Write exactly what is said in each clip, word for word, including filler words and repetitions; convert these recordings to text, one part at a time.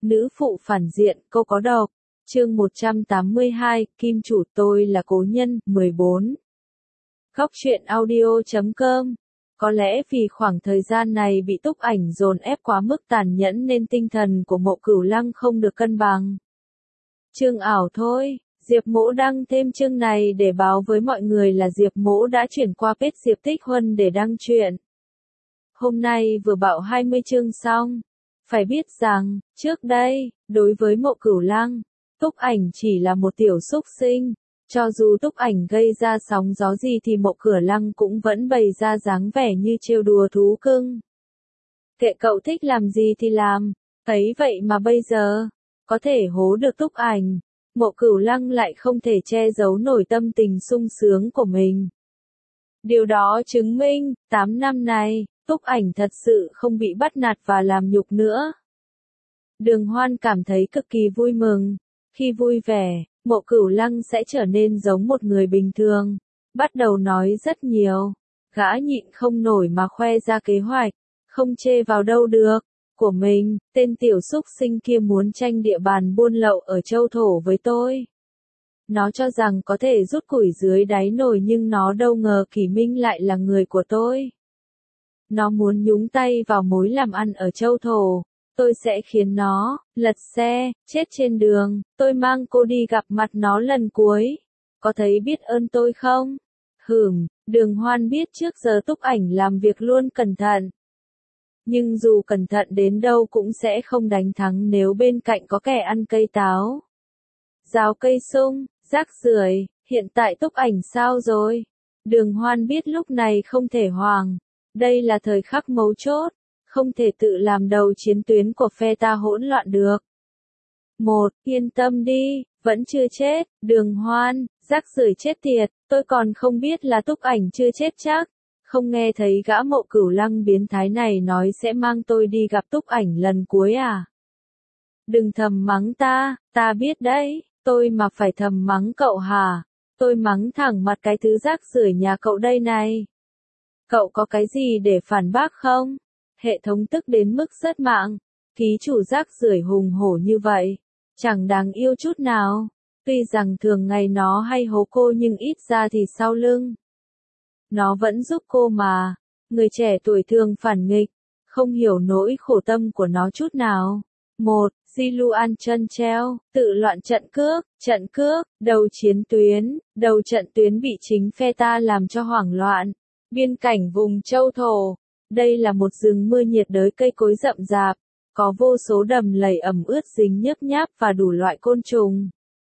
Nữ phụ phản diện, câu có độc. Chương một trăm tám mươi hai, Kim chủ tôi là cố nhân, mười bốn. Góc truyện audio chấm com. Có lẽ vì khoảng thời gian này bị Túc Ảnh dồn ép quá mức tàn nhẫn nên tinh thần của Mộ Cửu Lăng không được cân bằng. Chương ảo thôi, Diệp Mỗ đăng thêm chương này để báo với mọi người là Diệp Mỗ đã chuyển qua page Diệp Tích Huân để đăng truyện. Hôm nay vừa bảo hai mươi chương xong. Phải biết rằng, trước đây, đối với Mộ Cửu Lăng, Túc Ảnh chỉ là một tiểu xúc sinh. Cho dù Túc Ảnh gây ra sóng gió gì thì Mộ Cửu Lăng cũng vẫn bày ra dáng vẻ như trêu đùa thú cưng. Kệ cậu thích làm gì thì làm, ấy vậy mà bây giờ, có thể hố được Túc Ảnh, Mộ Cửu Lăng lại không thể che giấu nổi tâm tình sung sướng của mình. Điều đó chứng minh, tám năm này, Túc Ảnh thật sự không bị bắt nạt và làm nhục nữa. Đường Hoan cảm thấy cực kỳ vui mừng. Khi vui vẻ, Mộ Cửu Lăng sẽ trở nên giống một người bình thường. Bắt đầu nói rất nhiều. Gã nhịn không nổi mà khoe ra kế hoạch. Không chê vào đâu được. Của mình, tên tiểu xúc sinh kia muốn tranh địa bàn buôn lậu ở châu thổ với tôi. Nó cho rằng có thể rút củi dưới đáy nồi nhưng nó đâu ngờ Kỷ Minh lại là người của tôi. Nó muốn nhúng tay vào mối làm ăn ở châu thổ. Tôi sẽ khiến nó lật xe, chết trên đường, tôi mang cô đi gặp mặt nó lần cuối. Có thấy biết ơn tôi không? Hửm, Đường Hoan biết trước giờ Túc Ảnh làm việc luôn cẩn thận. Nhưng dù cẩn thận đến đâu cũng sẽ không đánh thắng nếu bên cạnh có kẻ ăn cây táo. Rào cây sung, rác rưởi, hiện tại Túc Ảnh sao rồi? Đường Hoan biết lúc này không thể hoảng. Đây là thời khắc mấu chốt. Không thể tự làm đầu chiến tuyến của phe ta hỗn loạn được. Một, yên tâm đi, vẫn chưa chết, Đường Hoan, rác rưởi chết tiệt, tôi còn không biết là Túc Ảnh chưa chết chắc. Không nghe thấy gã Mộ Cửu Lăng biến thái này nói sẽ mang tôi đi gặp Túc Ảnh lần cuối à? Đừng thầm mắng ta, ta biết đấy, tôi mà phải thầm mắng cậu hả? Tôi mắng thẳng mặt cái thứ rác rưởi nhà cậu đây này. Cậu có cái gì để phản bác không? Hệ thống tức đến mức rớt mạng. Ký chủ rác rưởi hùng hổ như vậy, chẳng đáng yêu chút nào. Tuy rằng thường ngày nó hay hố cô nhưng ít ra thì sau lưng nó vẫn giúp cô mà. Người trẻ tuổi thường phản nghịch, không hiểu nỗi khổ tâm của nó chút nào. Một, Ziluan chân treo, tự loạn trận cước, trận cước, đầu chiến tuyến, đầu trận tuyến bị chính phe ta làm cho hoảng loạn. Biên cảnh vùng châu thổ. Đây là một rừng mưa nhiệt đới cây cối rậm rạp, có vô số đầm lầy ẩm ướt dính nhớp nháp và đủ loại côn trùng.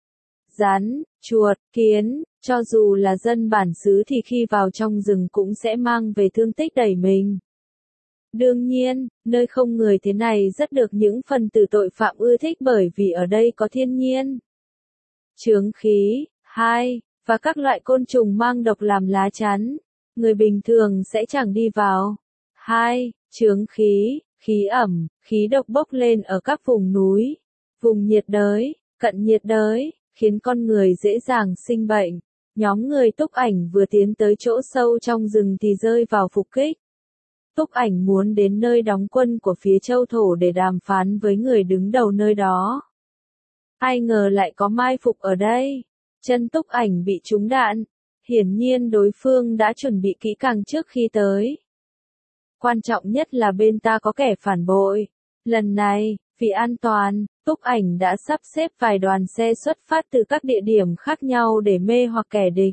Rắn, chuột, kiến, cho dù là dân bản xứ thì khi vào trong rừng cũng sẽ mang về thương tích đầy mình. Đương nhiên, nơi không người thế này rất được những phần tử tội phạm ưa thích bởi vì ở đây có thiên nhiên. Chướng khí, hai, và các loại côn trùng mang độc làm lá chắn, người bình thường sẽ chẳng đi vào. Hai, chướng khí, khí ẩm, khí độc bốc lên ở các vùng núi, vùng nhiệt đới, cận nhiệt đới, khiến con người dễ dàng sinh bệnh. Nhóm người Túc Ảnh vừa tiến tới chỗ sâu trong rừng thì rơi vào phục kích. Túc Ảnh muốn đến nơi đóng quân của phía châu thổ để đàm phán với người đứng đầu nơi đó. Ai ngờ lại có mai phục ở đây. Chân Túc Ảnh bị trúng đạn. Hiển nhiên đối phương đã chuẩn bị kỹ càng trước khi tới. Quan trọng nhất là bên ta có kẻ phản bội. Lần này, vì an toàn, Túc Ảnh đã sắp xếp vài đoàn xe xuất phát từ các địa điểm khác nhau để mê hoặc kẻ địch.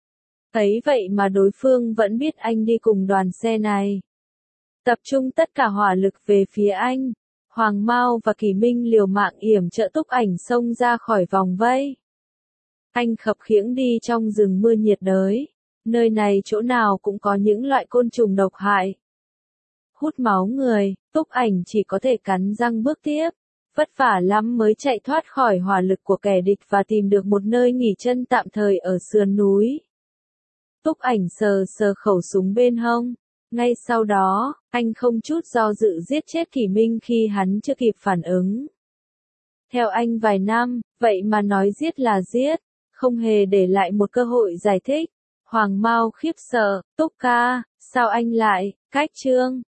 Ấy vậy mà đối phương vẫn biết anh đi cùng đoàn xe này. Tập trung tất cả hỏa lực về phía anh. Hoàng Mao và Kỷ Minh liều mạng yểm trợ Túc Ảnh xông ra khỏi vòng vây. Anh khập khiễng đi trong rừng mưa nhiệt đới. Nơi này chỗ nào cũng có những loại côn trùng độc hại. Hút máu người, Túc Ảnh chỉ có thể cắn răng bước tiếp. Vất vả lắm mới chạy thoát khỏi hỏa lực của kẻ địch và tìm được một nơi nghỉ chân tạm thời ở sườn núi. Túc Ảnh sờ sờ khẩu súng bên hông. Ngay sau đó, anh không chút do dự giết chết Kỷ Minh khi hắn chưa kịp phản ứng. Theo anh vài năm, vậy mà nói giết là giết, không hề để lại một cơ hội giải thích. Hoàng Mao khiếp sợ, Túc ca, sao anh lại, cách chương,